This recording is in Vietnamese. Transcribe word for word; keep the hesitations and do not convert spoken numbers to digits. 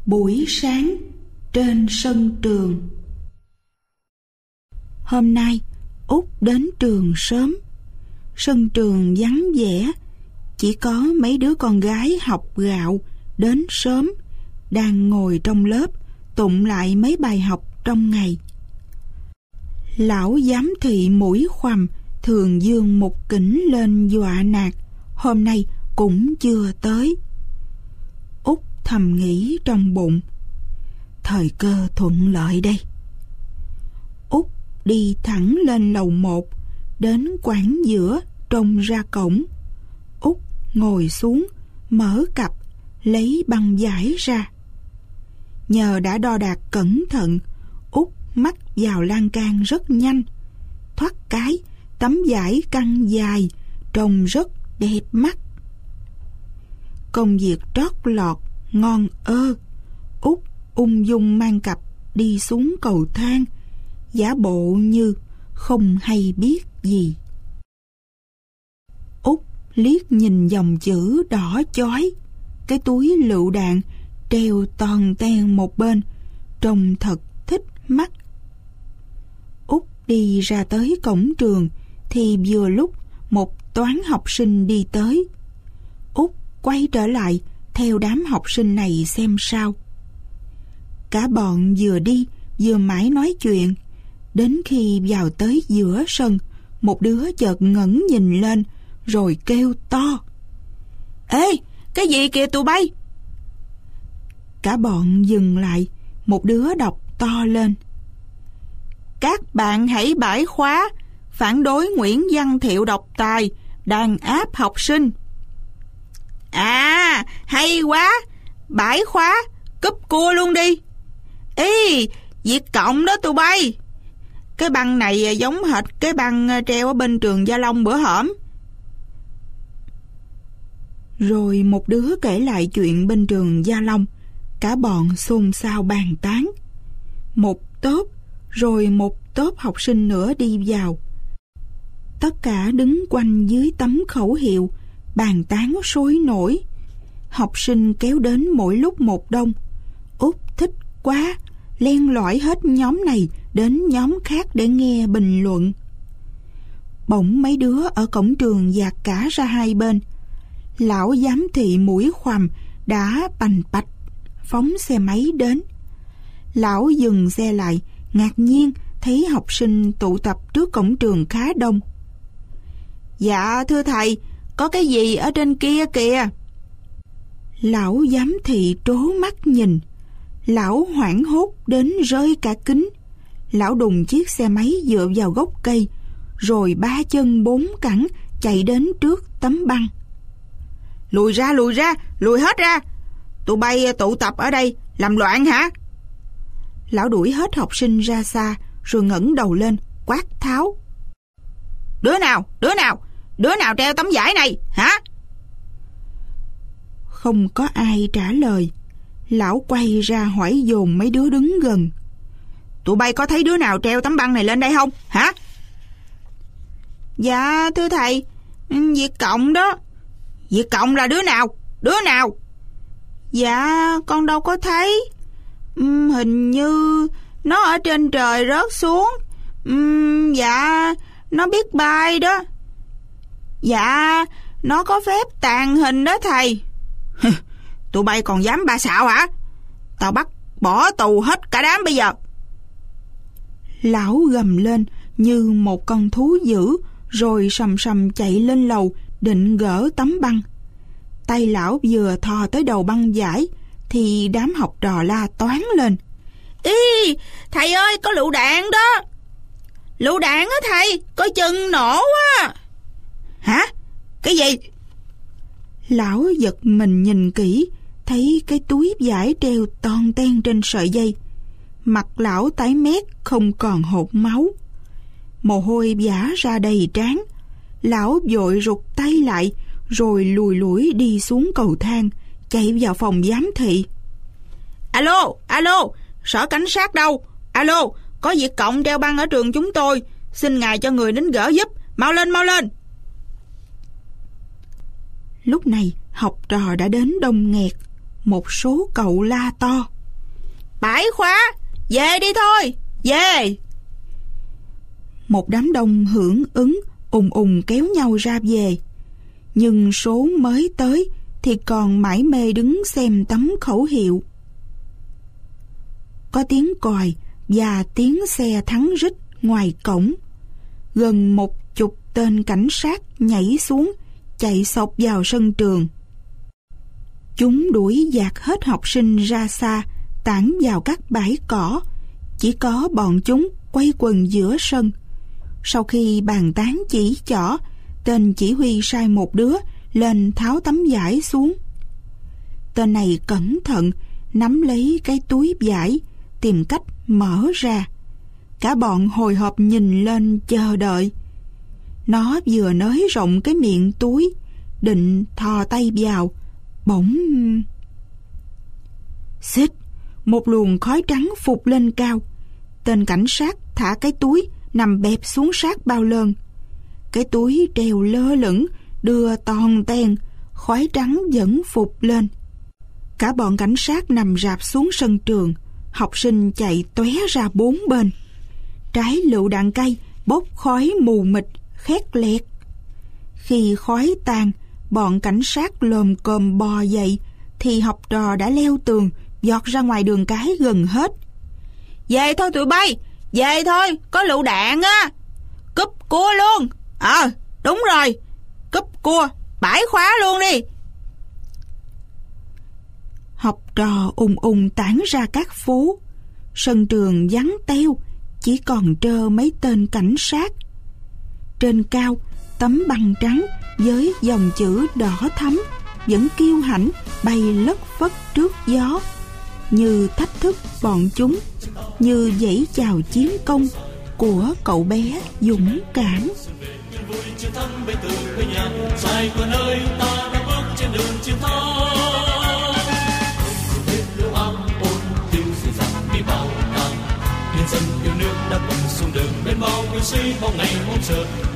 Buổi sáng trên sân trường. Hôm nay Út đến trường sớm. Sân trường vắng vẻ, chỉ có mấy đứa con gái học gạo đến sớm, đang ngồi trong lớp tụng lại mấy bài học trong ngày. Lão giám thị mũi khoằm thường giương một kỉnh lên dọa nạt, hôm nay cũng chưa tới. Út thầm nghĩ trong bụng, thời cơ thuận lợi đây. Út đi thẳng lên lầu một, đến quảng giữa trông ra cổng. Út ngồi xuống, mở cặp, lấy băng vải ra. Nhờ đã đo đạc cẩn thận, Út mắc vào lan can rất nhanh. Thoát cái, tấm vải căng dài, trông rất đẹp mắt. Công việc trót lọt, ngon ơ. Út ung dung mang cặp đi xuống cầu thang, giả bộ như không hay biết gì. Út liếc nhìn dòng chữ đỏ chói, cái túi lựu đạn treo toàn ten một bên, trông thật thích mắt. Út đi ra tới cổng trường thì vừa lúc một toán học sinh đi tới. Út quay trở lại theo đám học sinh này xem sao. Cả bọn vừa đi vừa mãi nói chuyện, đến khi vào tới giữa sân, một đứa chợt ngẩng nhìn lên rồi kêu to: "Ê, cái gì kìa tụi bay?" Cả bọn dừng lại, một đứa đọc to lên: "Các bạn hãy bãi khóa, phản đối Nguyễn Văn Thiệu độc tài, đàn áp học sinh." "À, hay quá, bãi khóa, cúp cua luôn đi." "Ê, Việt Cộng đó tụi bay. Cái băng này giống hệt cái băng treo ở bên trường Gia Long bữa hổm." Rồi một đứa kể lại chuyện bên trường Gia Long. Cả bọn xôn xao bàn tán. Một tốp, rồi một tốp học sinh nữa đi vào. Tất cả đứng quanh dưới tấm khẩu hiệu, bàn tán sôi nổi. Học sinh kéo đến mỗi lúc một đông. Út thích quá, len lỏi hết nhóm này đến nhóm khác để nghe bình luận. Bỗng mấy đứa ở cổng trường dạt cả ra hai bên. Lão giám thị mũi khoằm đã bành bạch phóng xe máy đến. Lão dừng xe lại, ngạc nhiên thấy học sinh tụ tập trước cổng trường khá đông. "Dạ thưa thầy, có cái gì ở trên kia kìa." Lão giám thị trố mắt nhìn. Lão hoảng hốt đến rơi cả kính. Lão đùng chiếc xe máy dựa vào gốc cây, rồi ba chân bốn cẳng chạy đến trước tấm băng. "Lùi ra, lùi ra, lùi hết ra. Tụi bay tụ tập ở đây làm loạn hả?" Lão đuổi hết học sinh ra xa, rồi ngẩng đầu lên quát tháo: "Đứa nào, đứa nào, đứa nào treo tấm vải này hả?" Không có ai trả lời. Lão quay ra hỏi dồn mấy đứa đứng gần: "Tụi bay có thấy đứa nào treo tấm băng này lên đây không hả?" "Dạ thưa thầy, Việt Cộng đó." "Việt Cộng là đứa nào? Đứa nào?" "Dạ con đâu có thấy. Uhm, hình như nó ở trên trời rớt xuống. Uhm, dạ nó biết bay đó. Dạ nó có phép tàng hình đó thầy." "Tụi bay còn dám ba xạo hả? Tao bắt bỏ tù hết cả đám bây giờ." Lão gầm lên như một con thú dữ, rồi sầm sầm chạy lên lầu định gỡ tấm băng. Tay lão vừa thò tới đầu băng vải thì đám học trò la toáng lên: "Ý, thầy ơi, có lựu đạn đó. Lựu đạn á thầy, coi chừng nổ á." "Hả? Cái gì?" Lão giật mình nhìn kỹ, thấy cái túi vải treo toàn ten trên sợi dây. Mặt lão tái mét, không còn hột máu. Mồ hôi vã ra đầy trán. Lão vội rụt tay lại, rồi lùi lủi đi xuống cầu thang, chạy vào phòng giám thị. "Alo, alo, sở cảnh sát đâu? Alo, có Việt Cộng treo băng ở trường chúng tôi, xin ngài cho người đến gỡ giúp, mau lên, mau lên." Lúc này học trò đã đến đông nghẹt. Một số cậu la to: bãi khóa, về đi thôi, về. Một đám đông hưởng ứng ùng ùng kéo nhau ra về. Nhưng số mới tới thì còn mải mê đứng xem tấm khẩu hiệu. Có tiếng còi và tiếng xe thắng rít ngoài cổng. Gần một chục tên cảnh sát nhảy xuống, chạy xộc vào sân trường. Chúng đuổi dạt hết học sinh ra xa, tản vào các bãi cỏ. Chỉ có bọn chúng quay quần giữa sân. Sau khi bàn tán chỉ trỏ, tên chỉ huy sai một đứa lên tháo tấm vải xuống. Tên này cẩn thận nắm lấy cái túi vải, tìm cách mở ra. Cả bọn hồi hộp nhìn lên chờ đợi. Nó vừa nới rộng cái miệng túi, định thò tay vào, bỗng xích, một luồng khói trắng phụt lên cao. Tên cảnh sát thả cái túi nằm bẹp xuống sát bao lơn. Cái túi treo lơ lửng, đưa toàn ten, khói trắng vẫn phụt lên. Cả bọn cảnh sát nằm rạp xuống sân trường. Học sinh chạy tóe ra bốn bên. Trái lựu đạn cây bốc khói mù mịt, khét lẹt. Khi khói tan, bọn cảnh sát lồm cồm bò dậy, thì học trò đã leo tường, giọt ra ngoài đường cái gần hết. Về thôi tụi bay, về thôi, có lựu đạn á. Cúp cua luôn. Ờ, à, đúng rồi, cúp cua, bãi khóa luôn đi. Học trò ùng ùng tản ra các phố. Sân trường vắng teo, chỉ còn trơ mấy tên cảnh sát. Trên cao, tấm băng trắng với dòng chữ đỏ thắm vẫn kiêu hãnh bay lất phất trước gió, như thách thức bọn chúng, như dãy chào chiến công của cậu bé dũng cảm. Dân yêu nước đã cùng xuống đường bên bao người sĩ bao ngày hôm chờ.